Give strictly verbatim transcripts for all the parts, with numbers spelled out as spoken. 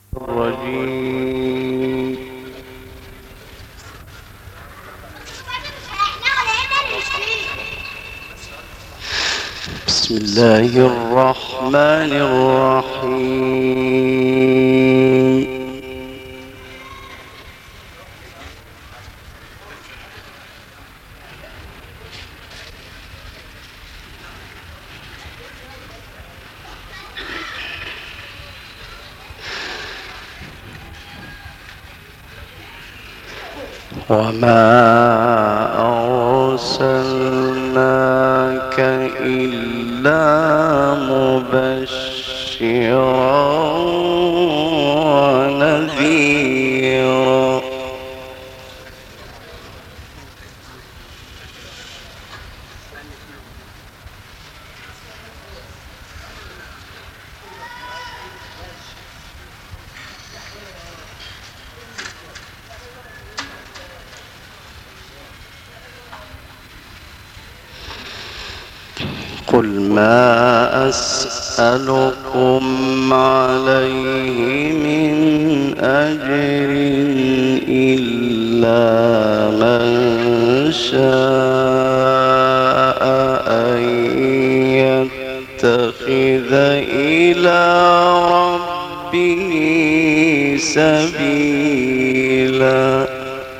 الرجيم. بسم الله الرحمن الرحيم. وما أرسلناك إلا مبشرا ونذيرا. قل ما أسألكم عليه من أجر إلا من شاء أن يتخذ إلى ربه سبيلا.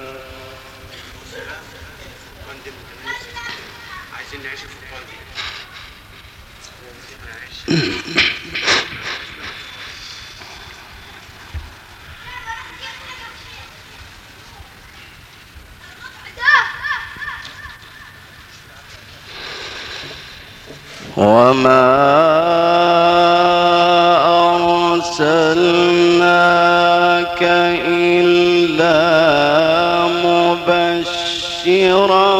وما أرسلناك إلا مبشرا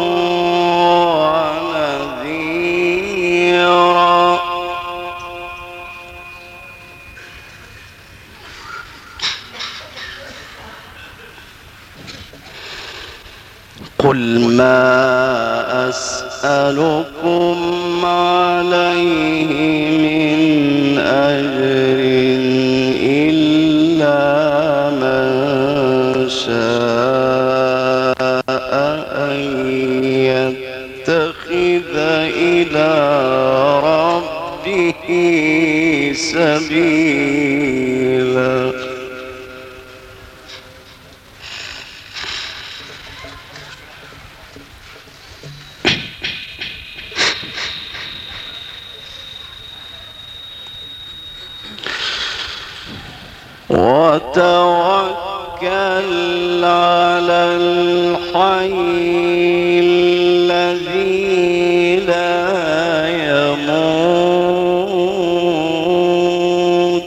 ونذيرا. قل ما أسألكم عليه من أجر إلا من شاء أن يتخذ إلى ربه سبيلا. وتوكل على الحي الذي لا يموت.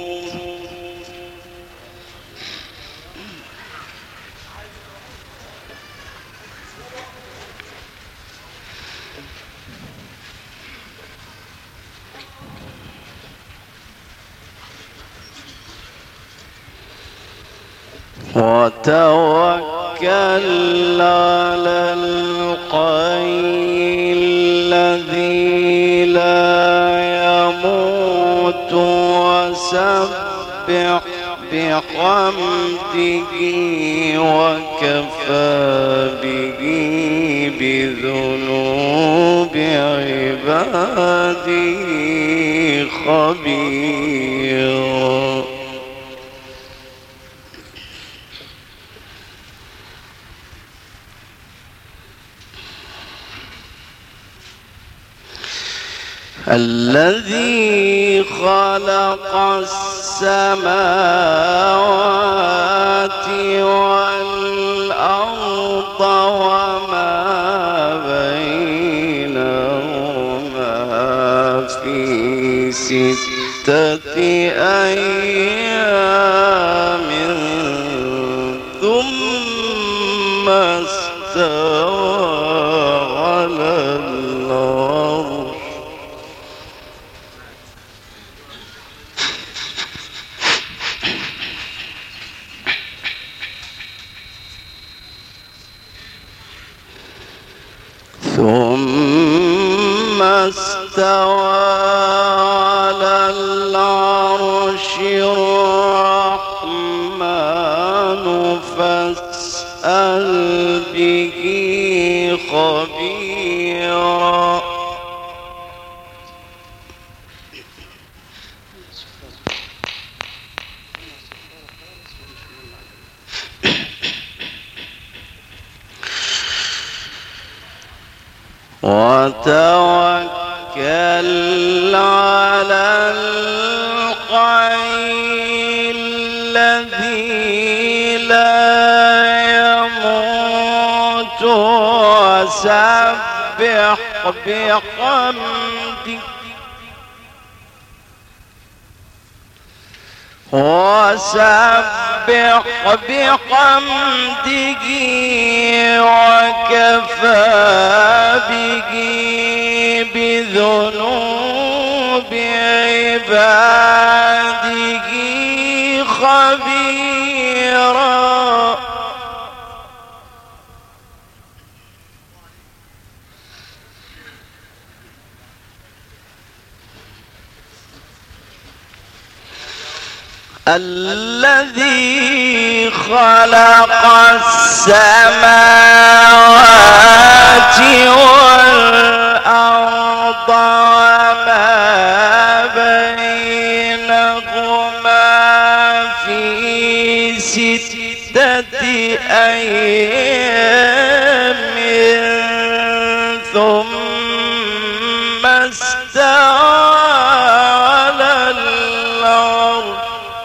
وتوكل على الحي الذي لا يموت وسبح بحمده وكفى به بذنوب عباده خبيرا. الذي خلق السماوات والأرض وما بينهما في ستة أيام ثم استوى على الأرض. ثم استوى على العرش الرحمن وتوكل على الحي الذي لا يموت وسبح بحمده وسبح بحمده وكفى به بذنوب عباده خبيرا. الذي خلق السماوات والأرض وما بينهما في ستة أيام ثم استوى على الأرض.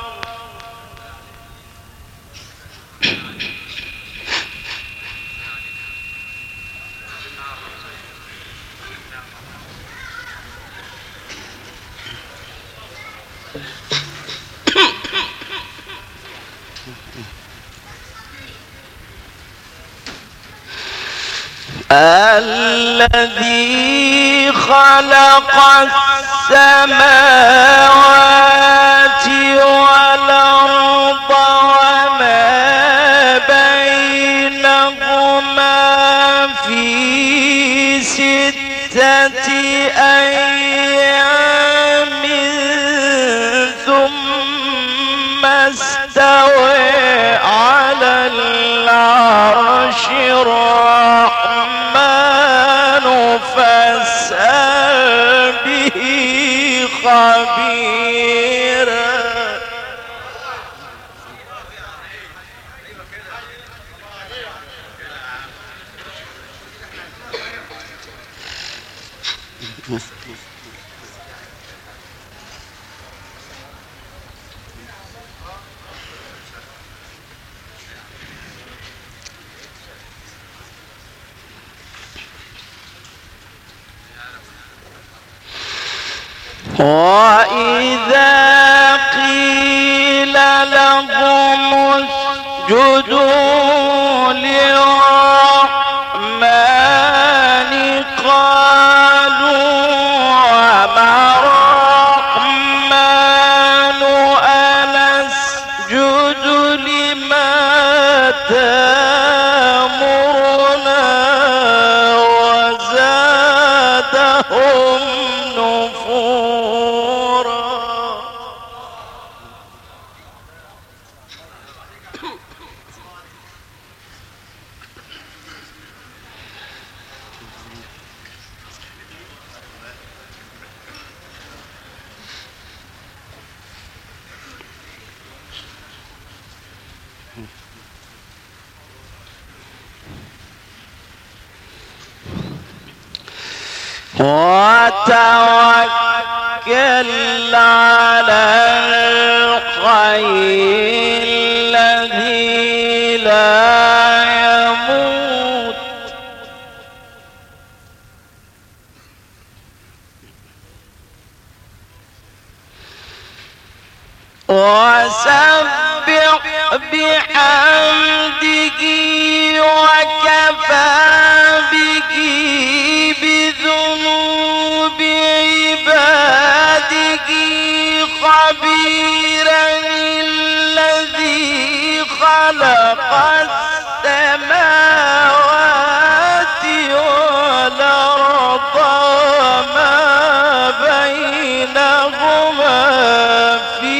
الذي خلق السماوات والأرض وما بينهما في ستة أيام ثم استوى على العرش الرحمن فاسأل به خبيرا. وإذا قيل لهم اسجدوا للرحمن قالوا وما الرحمن أنسجد لما تأمرنا وزادهم نفورا. وتوكل على الحي الذي لا يموت وسبح بحمده وكفى به بذنوب عباده خبيرا. الذي خلق السماوات والأرض وما بينهما في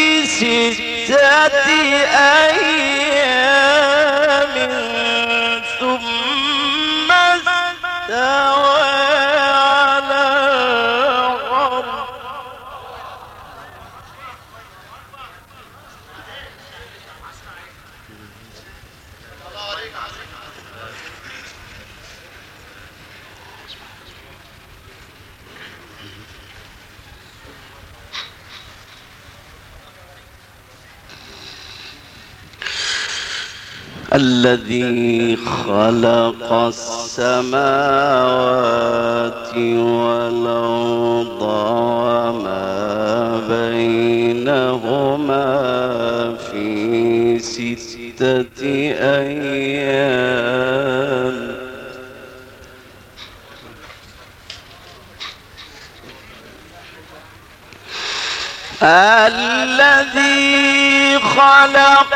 ستة أيام ثم استوى على العرش. الذي خلق السماوات والأرض وما بينهما في ستة أيام الذي خلق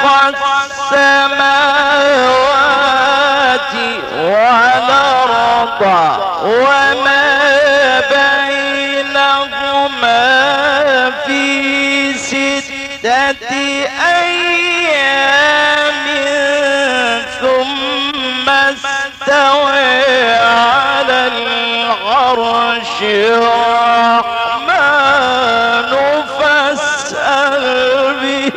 السماوات والأرض وما بينهما في ستة أيام ثم استوى على العرش الرحمن فاسأل به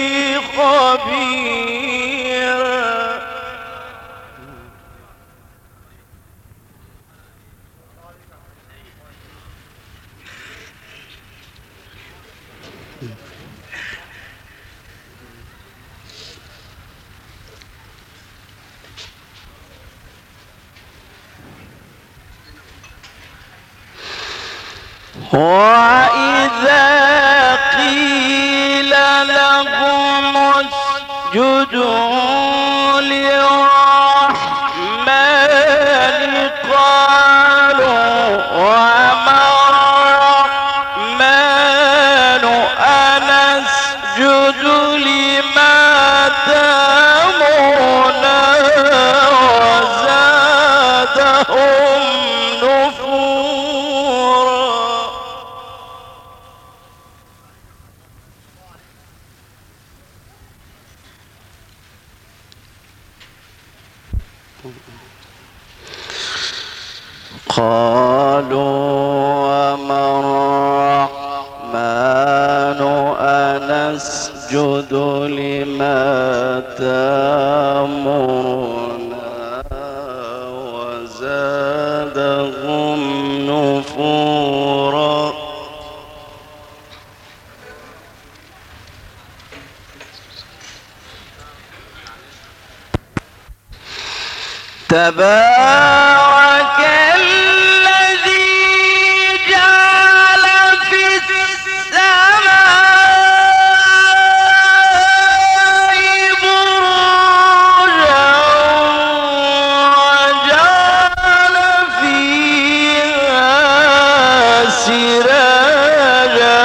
خبيرا. وإذا قيل لهم اسجدوا للرحمن قالوا وما الرحمن أنسجد لما تأمرنا وزادهم نفورا. قالوا وما الرحمن أنسجد لما تأمرنا وزادهم نفورا. تبارك الذي جعل في السماء بروجا وجعل فيها سراجا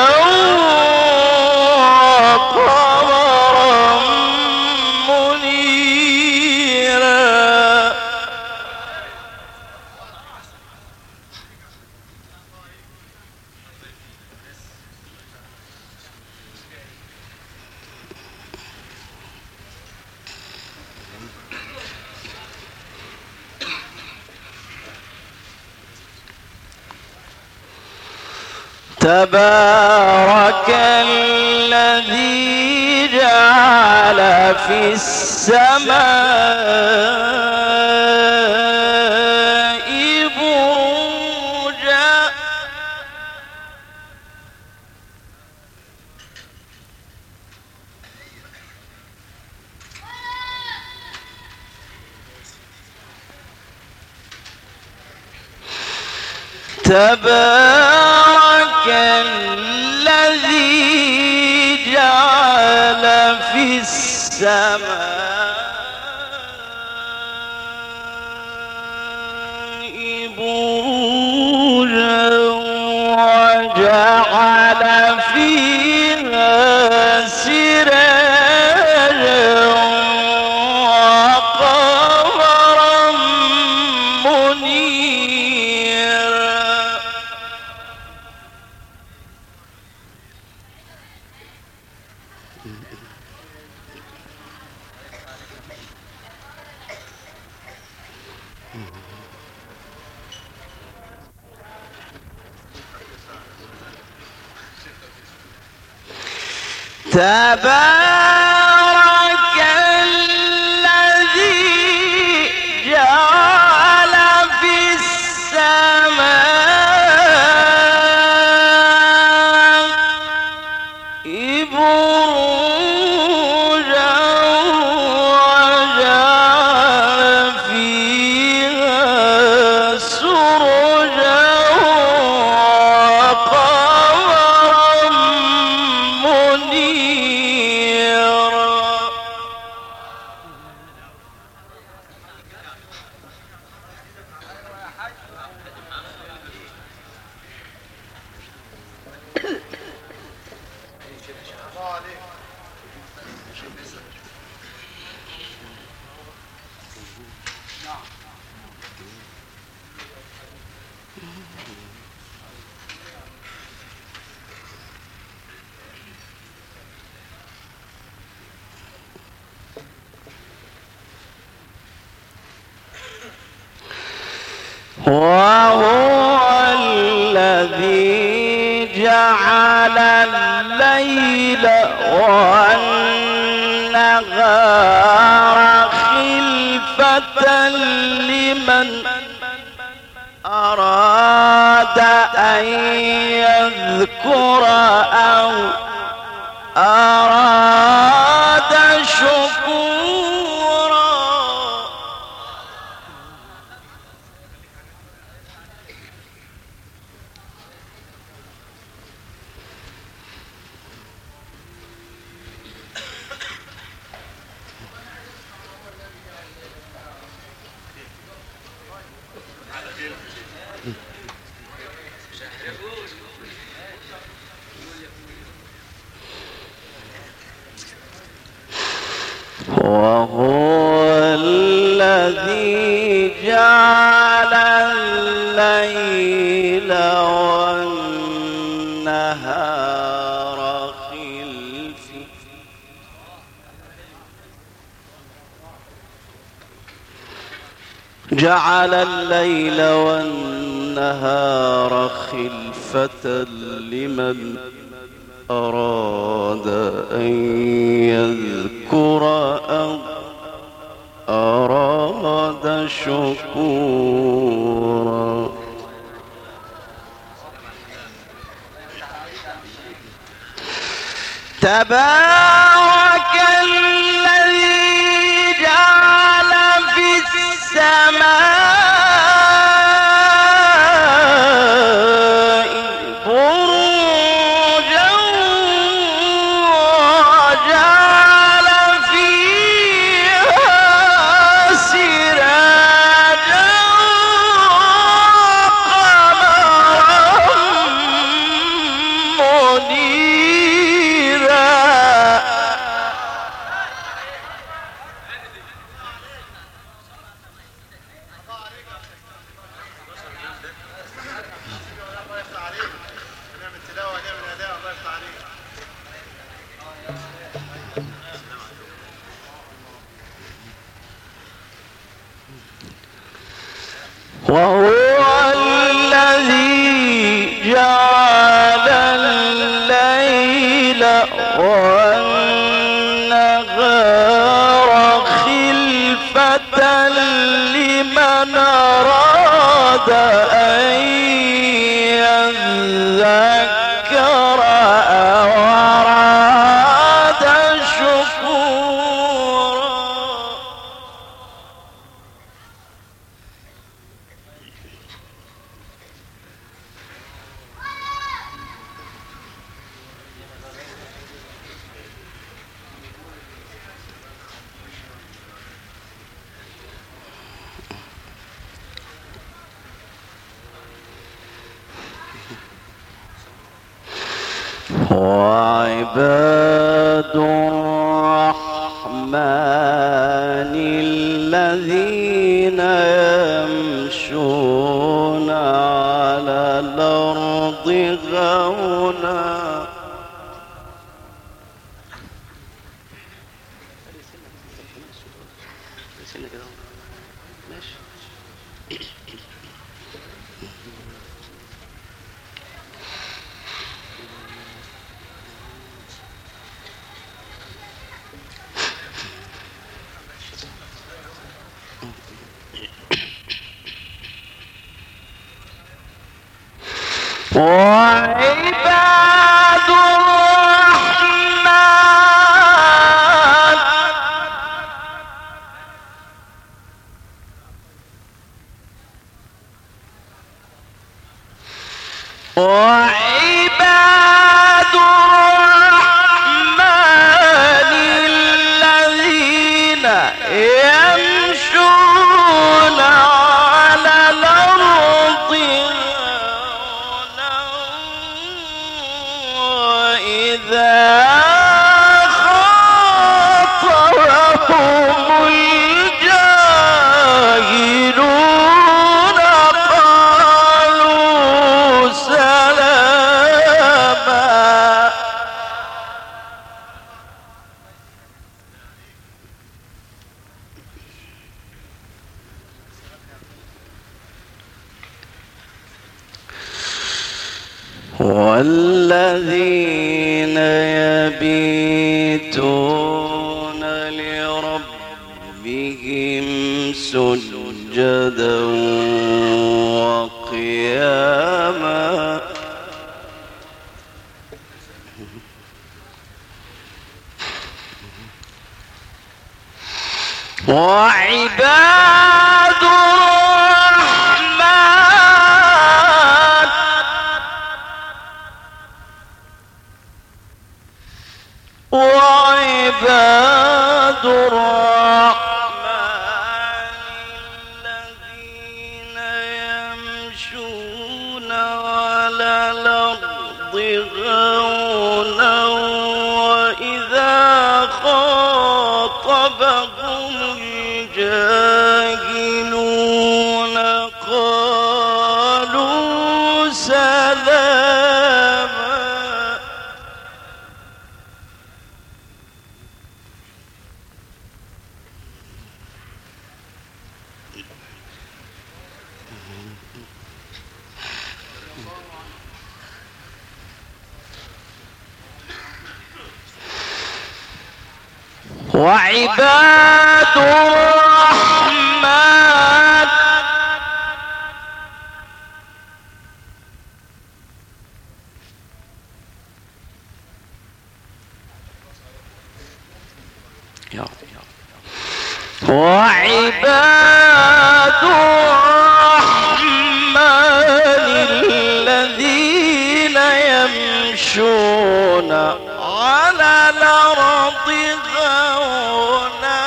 وقمرا منيرا. تبارك الذي جعل في السماء بروجا تبارك الذي جعل في السماء بروجا وجعل فيها سراجا وقمرا منيرا. تبارك الذي جعل في السماء بروجا وجعل وهو الذي جعل الليل والنهار خلفة لمن أراد أن يذكر أو أراد شكورا. وهو الذي جعل الليل والنهار خلفة جعل الليل والنهار خلفة لمن أراد أن يذكر أو أراد شكورا. تبارك الذي جعل في السماء وهو الذي جعل الليل والنهار خلفة لمن أراد أن يذكر أو أراد شكورا. وعباد الرحمن الذين يمشون على الأرض هونا وعباد الرحمن وعباد الرحمن الذين يمشون على الأرض وإذا خاطبهم الجاهلون قالوا سلاما. والذين يبيتون لربهم سجدا وقياما وعباد الرحمن وعباد الرحمن الذين يمشون على الأرض هونا وإذا خاطبهم الجاهلون قالوا سلاما وعباد الرحمن وعباد الرحمن الذين يمشون على الأرض هونا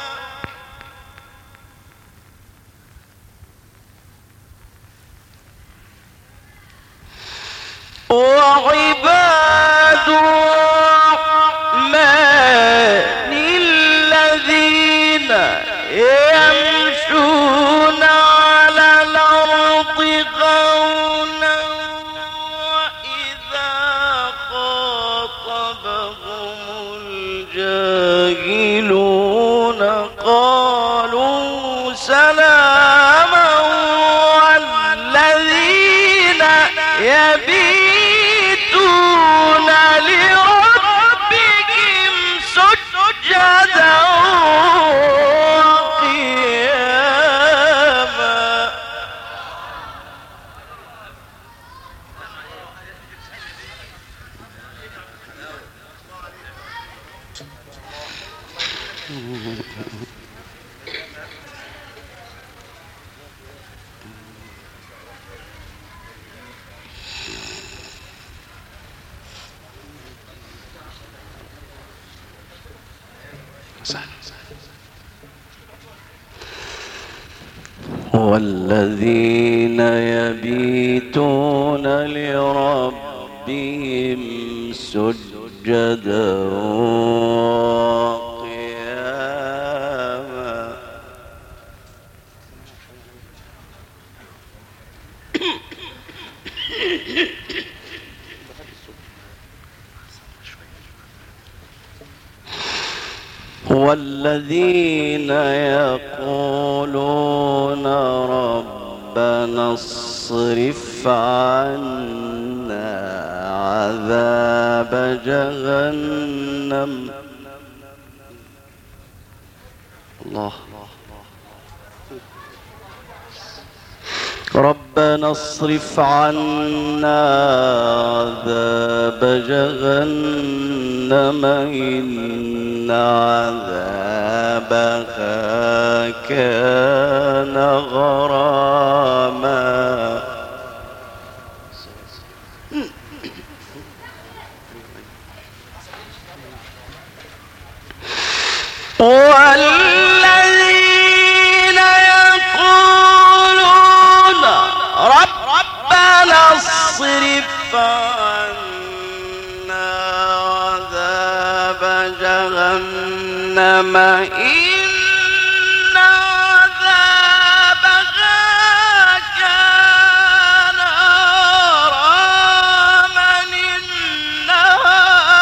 وعباد الرحمن الذين يمشون على الأرض هونا وإذا خاطبهم الجاهلون قالوا سلاما والذين يبيتون لربهم سجدا وقياما والذين يبيتون لربهم سجدا وقياما والذين يقولون ربنا اصرف عنا عذاب جهنم الله ربنا اصرف عنا عذاب جهنم إن عذابها كان غراما والذين يقولون ربنا اصرف عنا عذاب جهنم إن عذابها كان غراما إنها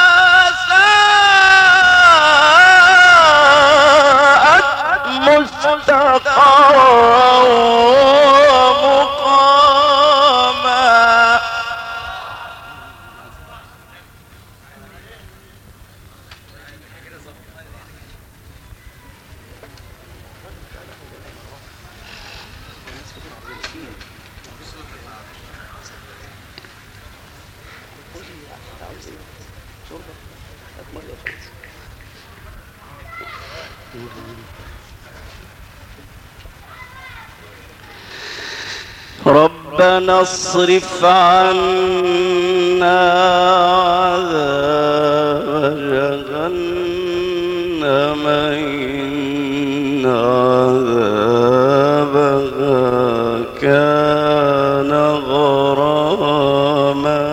ساءت مستقرا ومقاما ربنا اصرف عنا عذاب جهنم إن عذابها كان غراما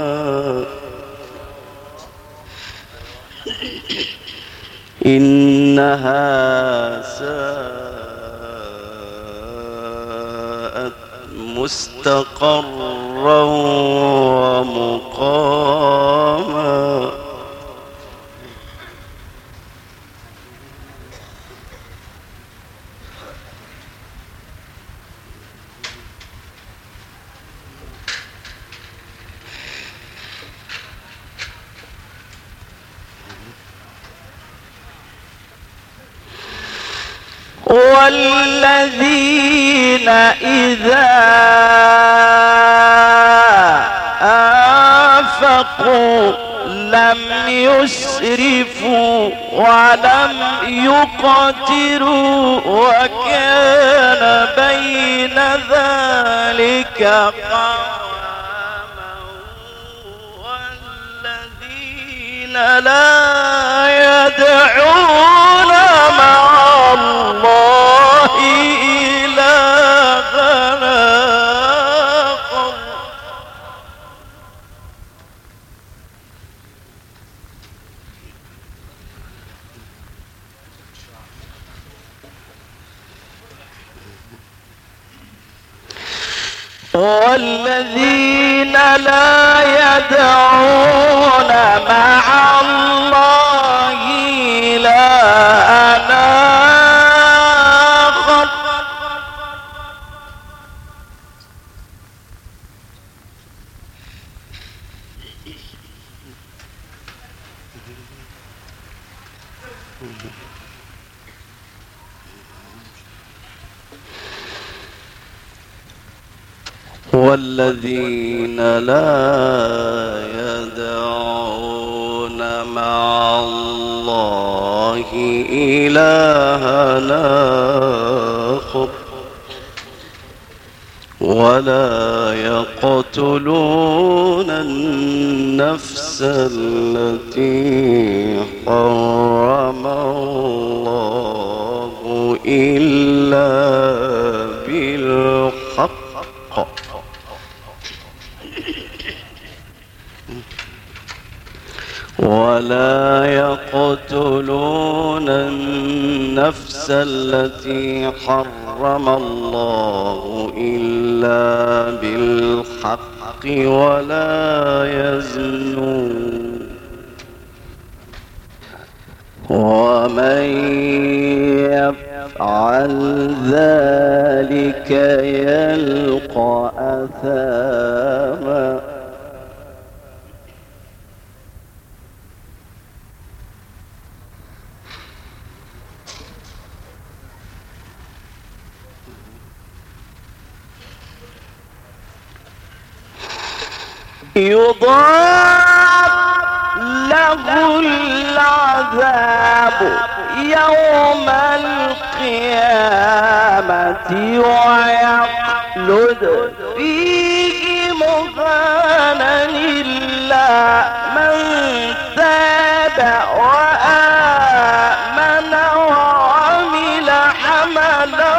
إنها ساءت مستقرا ومقاما والذين إذا أنفقوا لم يسرفوا ولم يقتروا وكان بين ذلك قواما والذين لا يدعون مع الله إلهنا آخر والذين لا يدعون مع الله إلهنا آخر والذين لا يدعون مع الله إلهنا آخر ولا يقتلون النفس التي حرم الله إلا بالحق ولا يقتلون النفس التي حرم الله إلا بالحق ولا يزنون ومن يفعل ذلك يلقى أثاما يضاعف له العذاب يوم القيامة ويخلد فيه مهانا إلا من تاب وآمن وعمل عملا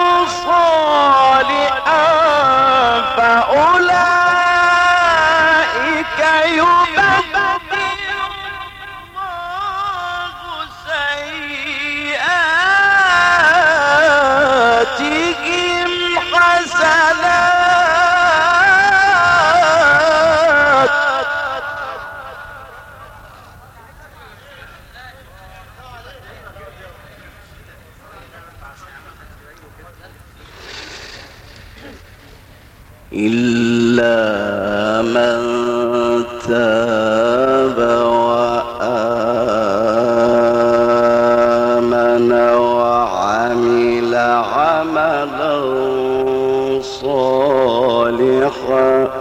صالحا فأولئك إلا من تاب وآمن وعمل عملا صالحا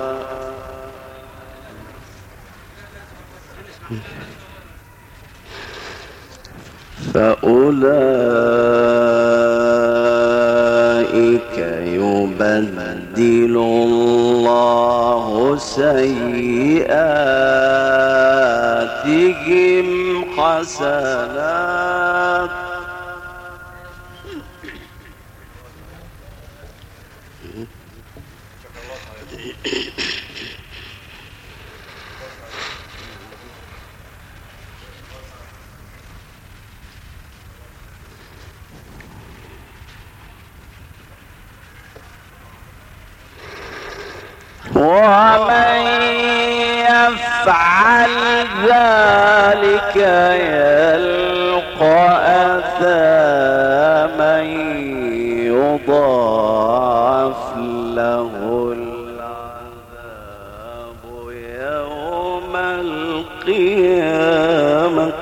فأولئك أولئك يبدل الله سيئاتهم حسنات ومن يفعل ذلك يلقى أثاما يضاعف له العذاب يوم القيامة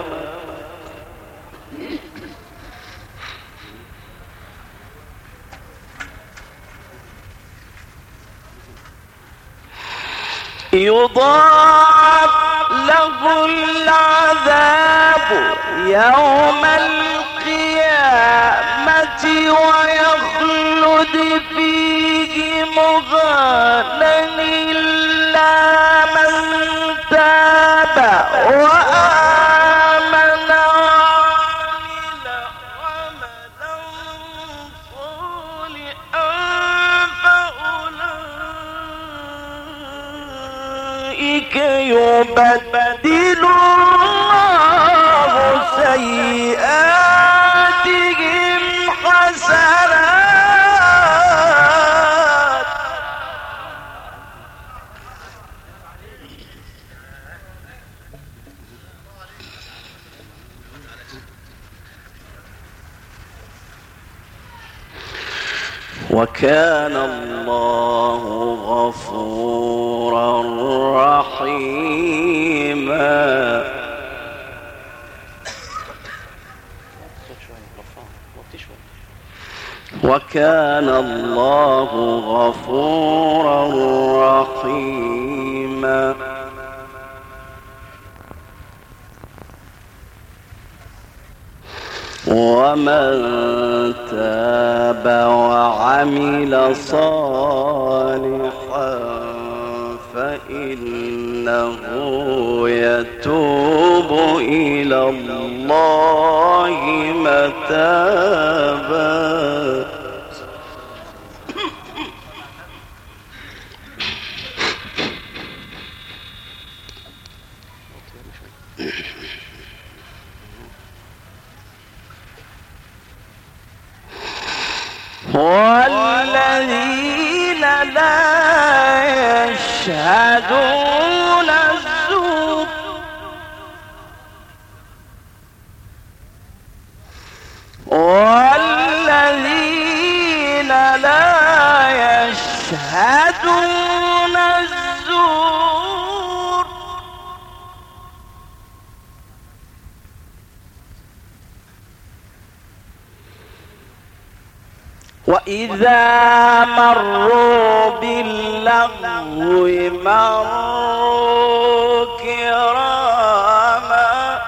يضاعف له العذاب يوم القيامة ويخلد فيه مهانا إلا من تاب وآمن وعمل عملا صالحا فأولئك يبدل الله سيئاتهم حسنات وكان الله غفورا رحيما وكان الله غفورا رحيما ومن تاب وعمل صالحا فإنه يتوب إلى الله متابا والذين لا يشهدون الزور والذين لا يشهدون الزور وإذا مروا باللغو مروا كراما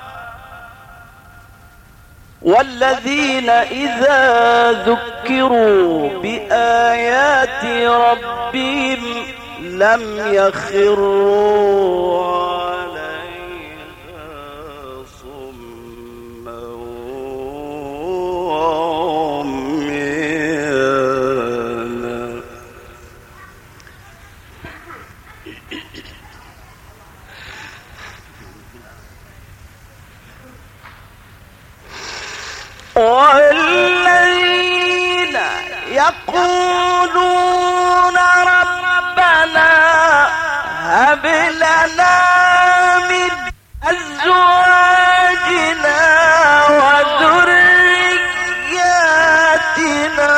والذين إذا ذكروا بآيات ربهم لم يخروا عليها صما وعميانا والذين يقولون ربنا هب لنا من أزواجنا وذرياتنا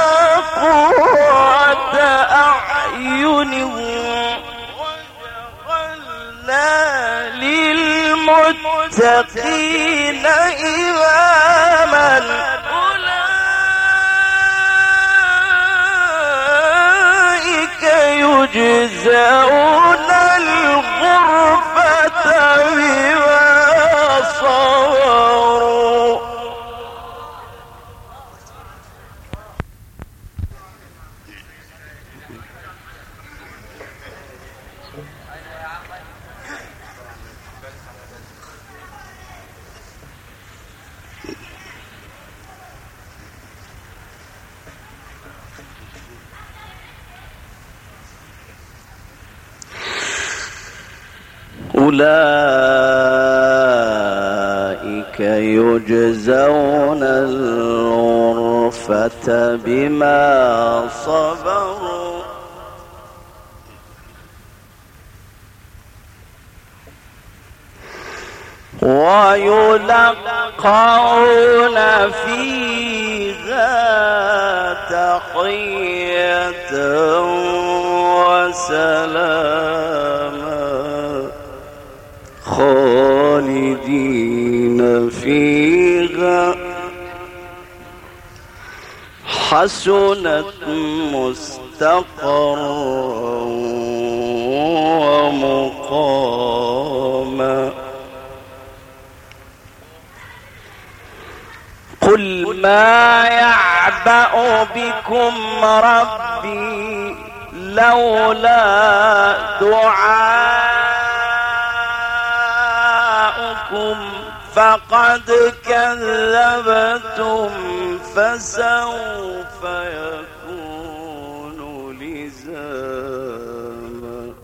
قرة أعين وجعلنا للمتقين إماما أولئك يجزون الغرفة بما صبروا أولئك يجزون الغرفة بما صبروا ويلقون فيها تحية وسلاما خالدين فيها حسنت مستقرا ومقاما قل ما يعبأ بكم ربي لولا دعاؤكم فقد كذبتم فسوف يكون لزاما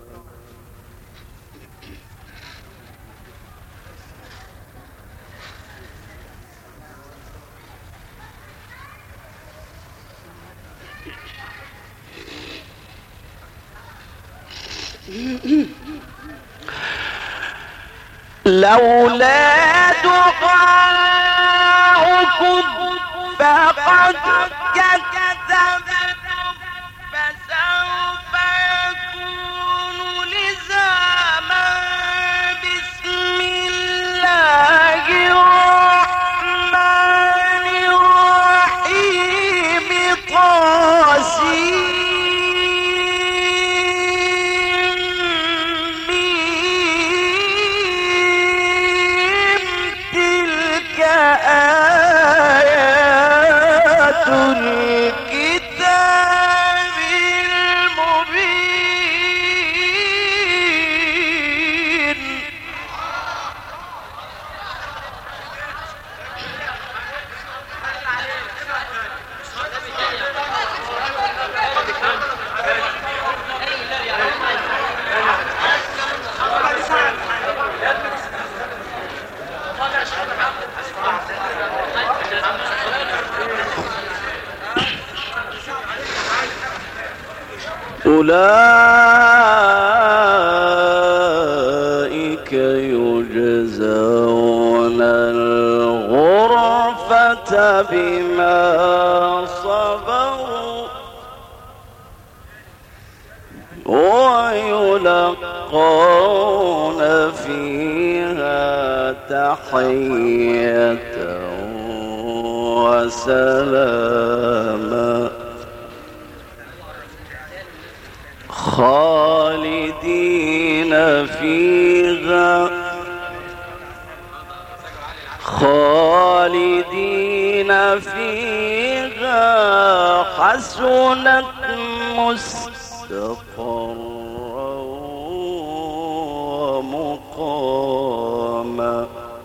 لولا دعاؤكم فقد كذبتم فسوف يكون لزاما بسم الله الرحمن الرحيم طاسين آيات الكتاب المبين أولئك يجزون الغرفة بما صبروا ويلقون فيها تحية وسلاما خالدين فيها خالدين فيها حسنت مستقرا ومقاما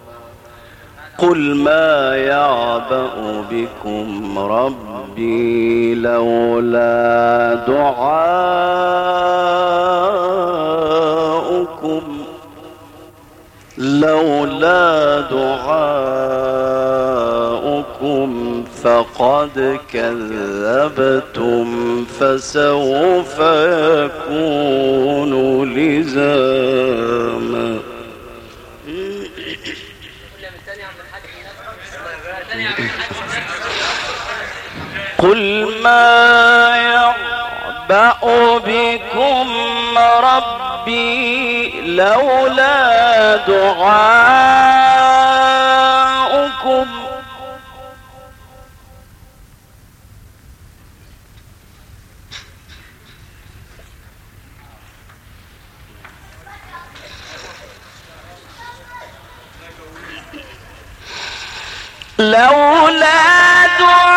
قل ما يعبأ بكم ربي لولا دعاؤكم لولا دعاؤكم فقد كذبتم فسوف يكون لزاما قل ما يعبأ بكم ربي لولا دعاؤكم لولا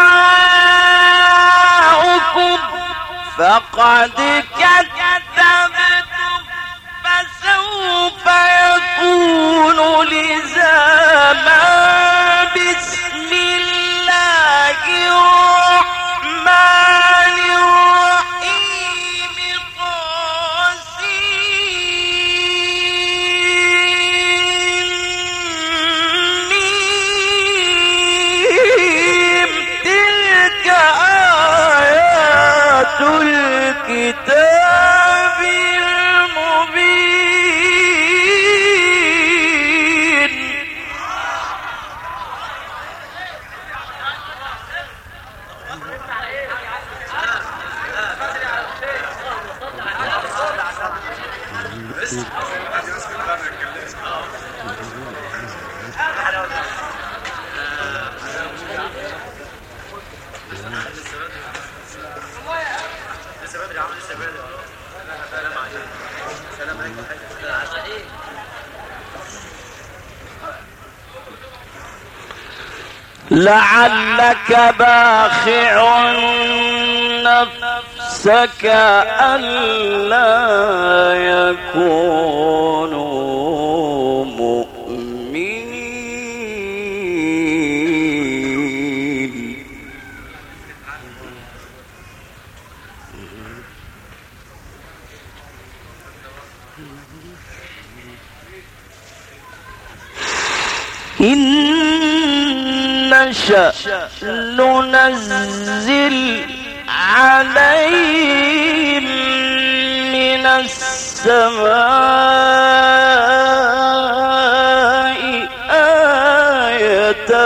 دعاؤكم فقد كذبتم فسوف يكون لزاما بسم الله الرحمن الرحيم طاسين الكتاب المبين لعلك باخع نفسك ألا يكونوا مؤمنين. إن نشأ ننزل عليهم من السماء آية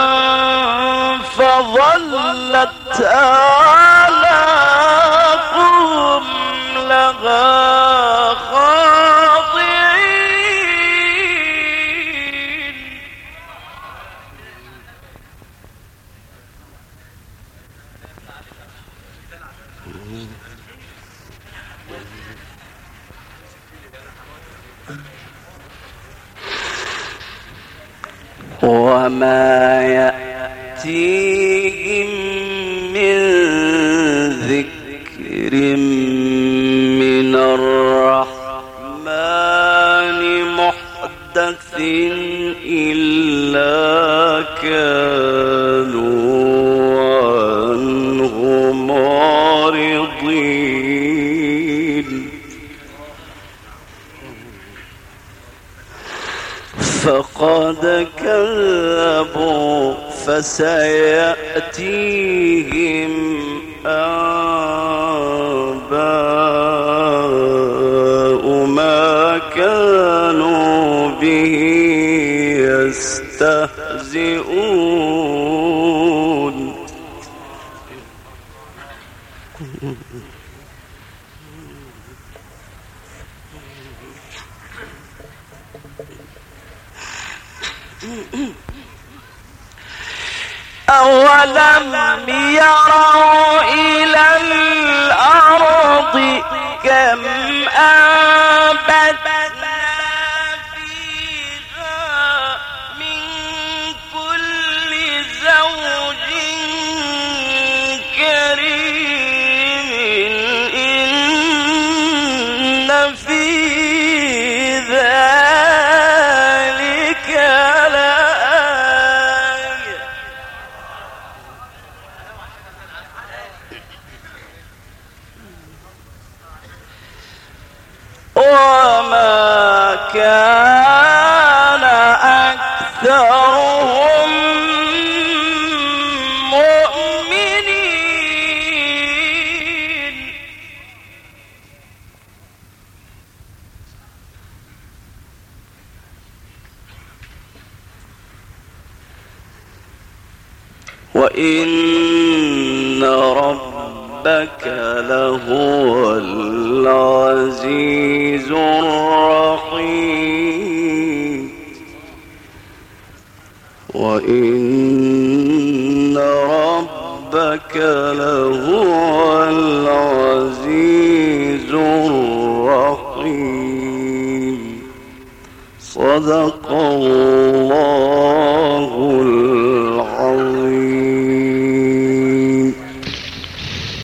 فظلت أعناقهم لها وما يأتيهم من ذكر من الرحمن محدث إلا كانوا عنه معرضين. فقد كذبوا فسيأتيهم أنباء ما كانوا به يستهزئون. أولم يروا إلى الأرض كم أنبتنا فيها من كل زوج كريم إن في ذلك لآية. وما كان أكثرهم مؤمنين. وإن ربك لهو العزيز الرحيم. وإن ربك لهو العزيز الرحيم. صدق الله